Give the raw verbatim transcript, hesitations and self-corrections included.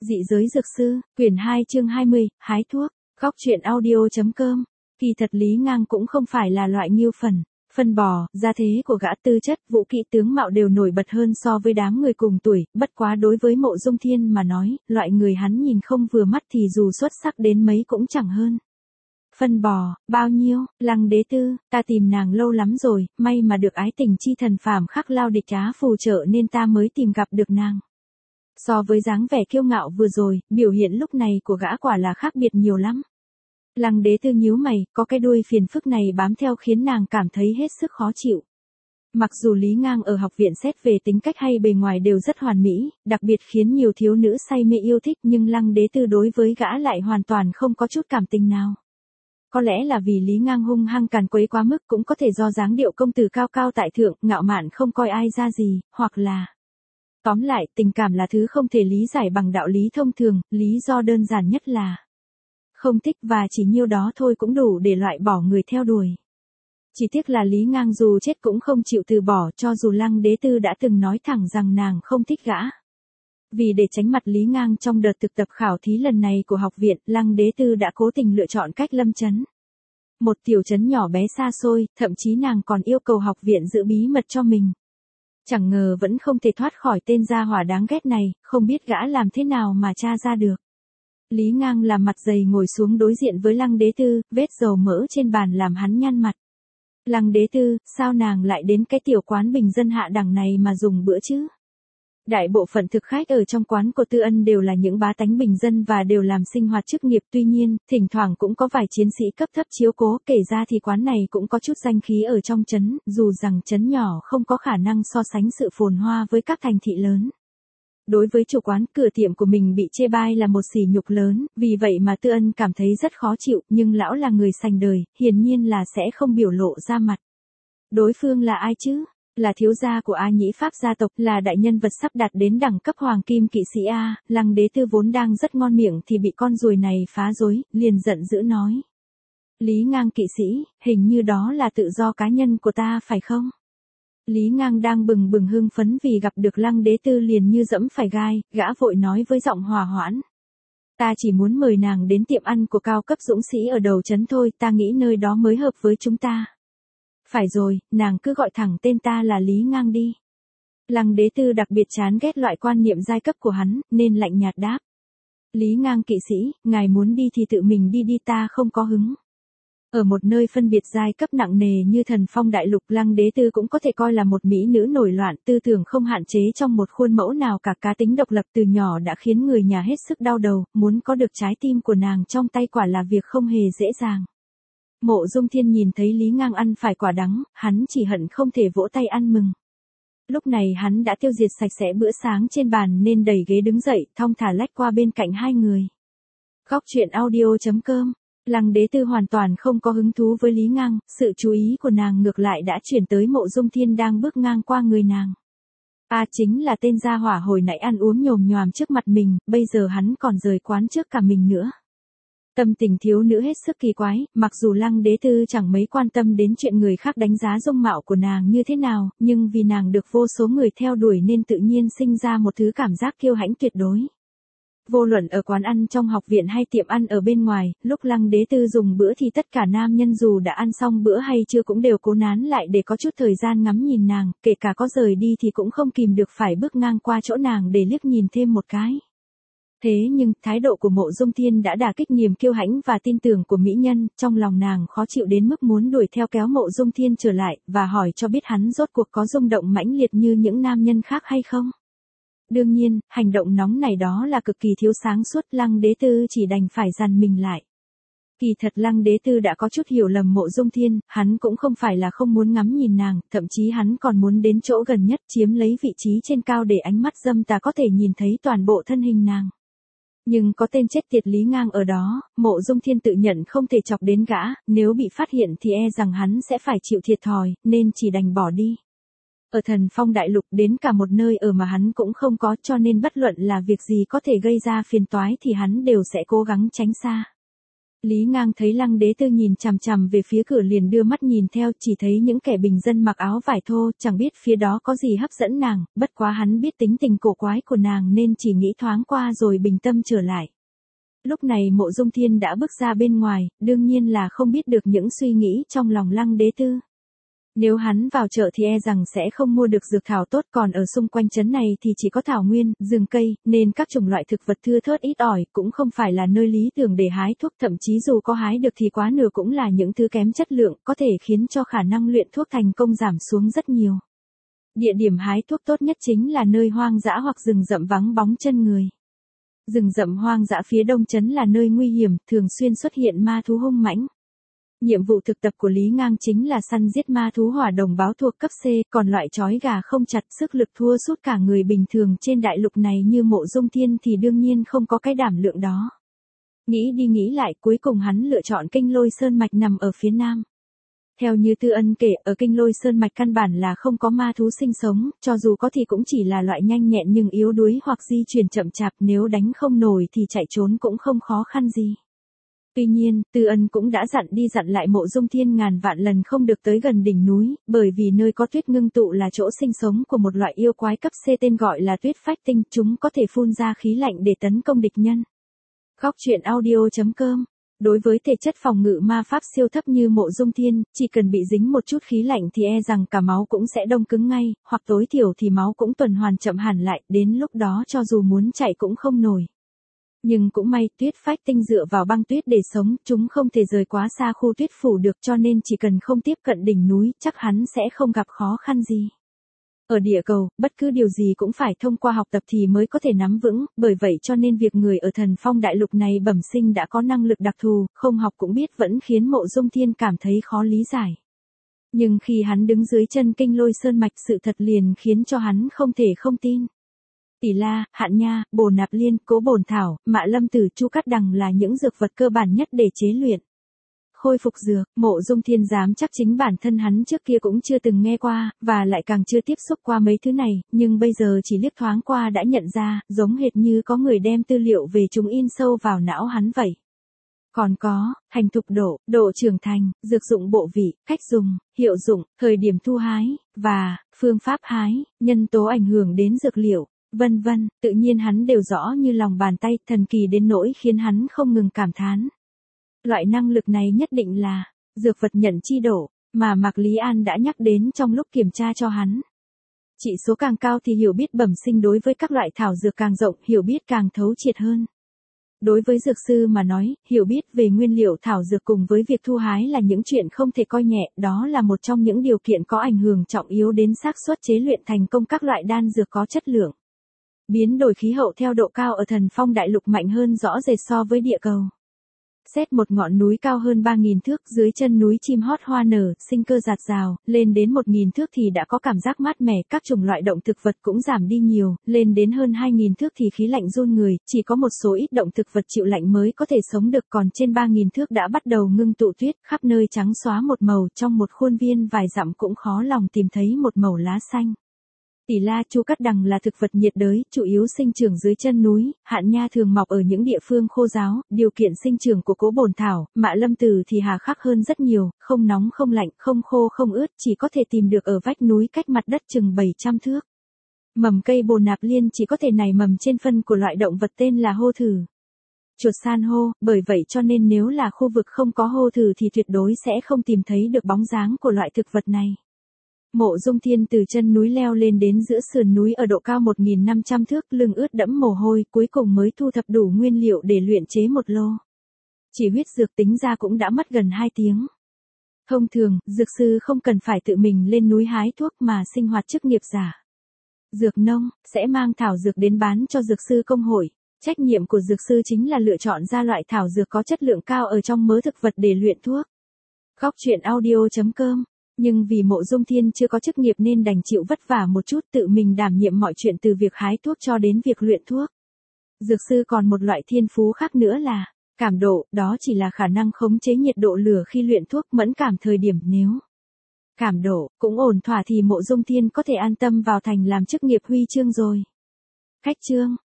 Dị giới dược sư, quyển hai chương hai mươi, hái thuốc, góc truyện audio.com. Kỳ thật Lý Ngang cũng không phải là loại nghiêu phần, phân bò, gia thế của gã tư chất, vũ kỹ tướng mạo đều nổi bật hơn so với đám người cùng tuổi, bất quá đối với Mộ Dung Thiên mà nói, loại người hắn nhìn không vừa mắt thì dù xuất sắc đến mấy cũng chẳng hơn. Phân bò, bao nhiêu, Lăng Đế Tư, ta tìm nàng lâu lắm rồi, may mà được ái tình chi thần phàm khắc lao địch trá phù trợ nên ta mới tìm gặp được nàng. So với dáng vẻ kiêu ngạo vừa rồi, biểu hiện lúc này của gã quả là khác biệt nhiều lắm. Lăng Đế Tư nhíu mày, có cái đuôi phiền phức này bám theo khiến nàng cảm thấy hết sức khó chịu. Mặc dù Lý Ngang ở học viện xét về tính cách hay bề ngoài đều rất hoàn mỹ, đặc biệt khiến nhiều thiếu nữ say mê yêu thích, nhưng Lăng Đế Tư đối với gã lại hoàn toàn không có chút cảm tình nào. Có lẽ là vì Lý Ngang hung hăng càn quấy quá mức, cũng có thể do dáng điệu công tử cao cao tại thượng, ngạo mạn không coi ai ra gì, hoặc là... Tóm lại, tình cảm là thứ không thể lý giải bằng đạo lý thông thường, lý do đơn giản nhất là không thích, và chỉ nhiêu đó thôi cũng đủ để loại bỏ người theo đuổi. Chỉ tiếc là Lý Ngang dù chết cũng không chịu từ bỏ, cho dù Lăng Đế Tư đã từng nói thẳng rằng nàng không thích gã. Vì để tránh mặt Lý Ngang trong đợt thực tập khảo thí lần này của học viện, Lăng Đế Tư đã cố tình lựa chọn cách lâm trấn. Một tiểu trấn nhỏ bé xa xôi, thậm chí nàng còn yêu cầu học viện giữ bí mật cho mình. Chẳng ngờ vẫn không thể thoát khỏi tên gia hỏa đáng ghét này, không biết gã làm thế nào mà tra ra được. Lý Ngang làm mặt dày ngồi xuống đối diện với Lăng Đế Tư, vết dầu mỡ trên bàn làm hắn nhăn mặt. Lăng Đế Tư, sao nàng lại đến cái tiểu quán bình dân hạ đẳng này mà dùng bữa chứ? Đại bộ phận thực khách ở trong quán của Tư Ân đều là những bá tánh bình dân và đều làm sinh hoạt chức nghiệp, tuy nhiên, thỉnh thoảng cũng có vài chiến sĩ cấp thấp chiếu cố, kể ra thì quán này cũng có chút danh khí ở trong trấn, dù rằng trấn nhỏ không có khả năng so sánh sự phồn hoa với các thành thị lớn. Đối với chủ quán, cửa tiệm của mình bị chê bai là một sỉ nhục lớn, vì vậy mà Tư Ân cảm thấy rất khó chịu, nhưng lão là người sành đời, hiển nhiên là sẽ không biểu lộ ra mặt. Đối phương là ai chứ? Là thiếu gia của A Nhĩ Pháp gia tộc, là đại nhân vật sắp đạt đến đẳng cấp hoàng kim kỵ sĩ A. Lăng Đế Tư vốn đang rất ngon miệng thì bị con ruồi này phá rối, liền giận dữ nói. Lý Ngang kỵ sĩ, hình như đó là tự do cá nhân của ta phải không? Lý Ngang đang bừng bừng hưng phấn vì gặp được Lăng Đế Tư liền như dẫm phải gai, gã vội nói với giọng hòa hoãn. Ta chỉ muốn mời nàng đến tiệm ăn của cao cấp dũng sĩ ở đầu trấn thôi, ta nghĩ nơi đó mới hợp với chúng ta. Phải rồi, nàng cứ gọi thẳng tên ta là Lý Ngang đi. Lăng Đế Tư đặc biệt chán ghét loại quan niệm giai cấp của hắn, nên lạnh nhạt đáp. Lý Ngang kỵ sĩ, ngài muốn đi thì tự mình đi đi, ta không có hứng. Ở một nơi phân biệt giai cấp nặng nề như Thần Phong Đại Lục, Lăng Đế Tư cũng có thể coi là một mỹ nữ nổi loạn, tư tưởng không hạn chế trong một khuôn mẫu nào cả, cá tính độc lập từ nhỏ đã khiến người nhà hết sức đau đầu, muốn có được trái tim của nàng trong tay quả là việc không hề dễ dàng. Mộ Dung Thiên nhìn thấy Lý Ngang ăn phải quả đắng, hắn chỉ hận không thể vỗ tay ăn mừng. Lúc này hắn đã tiêu diệt sạch sẽ bữa sáng trên bàn nên đẩy ghế đứng dậy, thong thả lách qua bên cạnh hai người. Góc truyện audio.com. Lăng Đế Tư hoàn toàn không có hứng thú với Lý Ngang, sự chú ý của nàng ngược lại đã chuyển tới Mộ Dung Thiên đang bước ngang qua người nàng. A à, chính là tên gia hỏa hồi nãy ăn uống nhồm nhoàm trước mặt mình, bây giờ hắn còn rời quán trước cả mình nữa. Tâm tình thiếu nữ hết sức kỳ quái, mặc dù Lăng Đế Tư chẳng mấy quan tâm đến chuyện người khác đánh giá dung mạo của nàng như thế nào, nhưng vì nàng được vô số người theo đuổi nên tự nhiên sinh ra một thứ cảm giác kiêu hãnh tuyệt đối. Vô luận ở quán ăn trong học viện hay tiệm ăn ở bên ngoài, lúc Lăng Đế Tư dùng bữa thì tất cả nam nhân dù đã ăn xong bữa hay chưa cũng đều cố nán lại để có chút thời gian ngắm nhìn nàng, kể cả có rời đi thì cũng không kìm được phải bước ngang qua chỗ nàng để liếc nhìn thêm một cái. Thế nhưng, thái độ của Mộ Dung Thiên đã đả kích niềm kiêu hãnh và tin tưởng của mỹ nhân, trong lòng nàng khó chịu đến mức muốn đuổi theo kéo Mộ Dung Thiên trở lại, và hỏi cho biết hắn rốt cuộc có rung động mãnh liệt như những nam nhân khác hay không. Đương nhiên, hành động nóng này đó là cực kỳ thiếu sáng suốt, Lăng Đế Tư chỉ đành phải dằn mình lại. Kỳ thật Lăng Đế Tư đã có chút hiểu lầm Mộ Dung Thiên, hắn cũng không phải là không muốn ngắm nhìn nàng, thậm chí hắn còn muốn đến chỗ gần nhất chiếm lấy vị trí trên cao để ánh mắt dâm tà có thể nhìn thấy toàn bộ thân hình nàng. Nhưng có tên chết tiệt Lý Ngang ở đó, Mộ Dung Thiên tự nhận không thể chọc đến gã, nếu bị phát hiện thì e rằng hắn sẽ phải chịu thiệt thòi, nên chỉ đành bỏ đi. Ở Thần Phong Đại Lục đến cả một nơi ở mà hắn cũng không có, cho nên bất luận là việc gì có thể gây ra phiền toái thì hắn đều sẽ cố gắng tránh xa. Lý Ngang thấy Lăng Đế Tư nhìn chằm chằm về phía cửa liền đưa mắt nhìn theo, chỉ thấy những kẻ bình dân mặc áo vải thô, chẳng biết phía đó có gì hấp dẫn nàng, bất quá hắn biết tính tình cổ quái của nàng nên chỉ nghĩ thoáng qua rồi bình tâm trở lại. Lúc này Mộ Dung Thiên đã bước ra bên ngoài, đương nhiên là không biết được những suy nghĩ trong lòng Lăng Đế Tư. Nếu hắn vào chợ thì e rằng sẽ không mua được dược thảo tốt, còn ở xung quanh trấn này thì chỉ có thảo nguyên, rừng cây, nên các chủng loại thực vật thưa thớt ít ỏi, cũng không phải là nơi lý tưởng để hái thuốc, thậm chí dù có hái được thì quá nửa cũng là những thứ kém chất lượng, có thể khiến cho khả năng luyện thuốc thành công giảm xuống rất nhiều. Địa điểm hái thuốc tốt nhất chính là nơi hoang dã hoặc rừng rậm vắng bóng chân người. Rừng rậm hoang dã phía đông trấn là nơi nguy hiểm, thường xuyên xuất hiện ma thú hung mãnh. Nhiệm vụ thực tập của Lý Ngang chính là săn giết ma thú hỏa đồng báo thuộc cấp C, còn loại chói gà không chặt sức lực thua sút cả người bình thường trên đại lục này như Mộ Dung Thiên thì đương nhiên không có cái đảm lượng đó. Nghĩ đi nghĩ lại, cuối cùng hắn lựa chọn Kinh Lôi Sơn Mạch nằm ở phía nam. Theo như Tư Ân kể, ở Kinh Lôi Sơn Mạch căn bản là không có ma thú sinh sống, cho dù có thì cũng chỉ là loại nhanh nhẹn nhưng yếu đuối hoặc di chuyển chậm chạp, nếu đánh không nổi thì chạy trốn cũng không khó khăn gì. Tuy nhiên, Tư Ân cũng đã dặn đi dặn lại Mộ Dung Thiên ngàn vạn lần không được tới gần đỉnh núi, bởi vì nơi có tuyết ngưng tụ là chỗ sinh sống của một loại yêu quái cấp C tên gọi là tuyết phách tinh, chúng có thể phun ra khí lạnh để tấn công địch nhân. Góc truyện audio chấm com. Đối với thể chất phòng ngự ma pháp siêu thấp như Mộ Dung Thiên, chỉ cần bị dính một chút khí lạnh thì e rằng cả máu cũng sẽ đông cứng ngay, hoặc tối thiểu thì máu cũng tuần hoàn chậm hẳn lại, đến lúc đó cho dù muốn chạy cũng không nổi. Nhưng cũng may, tuyết phách tinh dựa vào băng tuyết để sống, chúng không thể rời quá xa khu tuyết phủ được, cho nên chỉ cần không tiếp cận đỉnh núi, chắc hắn sẽ không gặp khó khăn gì. Ở địa cầu, bất cứ điều gì cũng phải thông qua học tập thì mới có thể nắm vững, bởi vậy cho nên việc người ở Thần Phong đại lục này bẩm sinh đã có năng lực đặc thù, không học cũng biết vẫn khiến Mộ Dung Thiên cảm thấy khó lý giải. Nhưng khi hắn đứng dưới chân Kinh Lôi Sơn Mạch, sự thật liền khiến cho hắn không thể không tin. Tỷ La, Hạn Nha, Bồ Nạp Liên, Cố Bổn Thảo, Mạ Lâm Tử, Chu Cát Đằng là những dược vật cơ bản nhất để chế luyện. Khôi phục dược, Mộ Dung Thiên dám chắc chính bản thân hắn trước kia cũng chưa từng nghe qua, và lại càng chưa tiếp xúc qua mấy thứ này, nhưng bây giờ chỉ liếc thoáng qua đã nhận ra, giống hệt như có người đem tư liệu về chúng in sâu vào não hắn vậy. Còn có, thành thục độ, độ trưởng thành, dược dụng bộ vị, cách dùng, hiệu dụng, thời điểm thu hái, và phương pháp hái, nhân tố ảnh hưởng đến dược liệu, vân vân, tự nhiên hắn đều rõ như lòng bàn tay, thần kỳ đến nỗi khiến hắn không ngừng cảm thán. Loại năng lực này nhất định là dược vật nhận chi độ, mà Mạc Lý An đã nhắc đến trong lúc kiểm tra cho hắn. Chỉ số càng cao thì hiểu biết bẩm sinh đối với các loại thảo dược càng rộng, hiểu biết càng thấu triệt hơn. Đối với dược sư mà nói, hiểu biết về nguyên liệu thảo dược cùng với việc thu hái là những chuyện không thể coi nhẹ, đó là một trong những điều kiện có ảnh hưởng trọng yếu đến xác suất chế luyện thành công các loại đan dược có chất lượng. Biến đổi khí hậu theo độ cao ở Thần Phong đại lục mạnh hơn rõ rệt so với địa cầu. Xét một ngọn núi cao hơn ba nghìn thước, dưới chân núi chim hót hoa nở, sinh cơ rạt rào, lên đến một nghìn thước thì đã có cảm giác mát mẻ, các chủng loại động thực vật cũng giảm đi nhiều, lên đến hơn hai nghìn thước thì khí lạnh run người, chỉ có một số ít động thực vật chịu lạnh mới có thể sống được, còn trên ba nghìn thước đã bắt đầu ngưng tụ tuyết, khắp nơi trắng xóa một màu, trong một khuôn viên vài dặm cũng khó lòng tìm thấy một màu lá xanh. Tỷ La, Chu Cát Đằng là thực vật nhiệt đới, chủ yếu sinh trưởng dưới chân núi, Hạn Nha thường mọc ở những địa phương khô ráo, điều kiện sinh trưởng của Cố Bổn Thảo, Mạ Lâm Tử thì hà khắc hơn rất nhiều, không nóng không lạnh, không khô không ướt, chỉ có thể tìm được ở vách núi cách mặt đất chừng bảy trăm thước. Mầm cây Bồ Nạp Liên chỉ có thể nảy mầm trên phân của loại động vật tên là hô thử. Chuột san hô, bởi vậy cho nên nếu là khu vực không có hô thử thì tuyệt đối sẽ không tìm thấy được bóng dáng của loại thực vật này. Mộ Dung Thiên từ chân núi leo lên đến giữa sườn núi ở độ cao một nghìn năm trăm thước, lưng ướt đẫm mồ hôi, cuối cùng mới thu thập đủ nguyên liệu để luyện chế một lô. Chỉ huyết dược tính ra cũng đã mất gần hai tiếng. Thông thường, dược sư không cần phải tự mình lên núi hái thuốc mà sinh hoạt chức nghiệp giả. Dược nông sẽ mang thảo dược đến bán cho dược sư công hội. Trách nhiệm của dược sư chính là lựa chọn ra loại thảo dược có chất lượng cao ở trong mớ thực vật để luyện thuốc. Góc truyện audio chấm com. Nhưng vì Mộ Dung Thiên chưa có chức nghiệp nên đành chịu vất vả một chút, tự mình đảm nhiệm mọi chuyện từ việc hái thuốc cho đến việc luyện thuốc. Dược sư còn một loại thiên phú khác nữa là cảm độ, đó chỉ là khả năng khống chế nhiệt độ lửa khi luyện thuốc, mẫn cảm thời điểm, nếu cảm độ cũng ổn thỏa thì Mộ Dung Thiên có thể an tâm vào thành làm chức nghiệp huy chương rồi. Khách chương,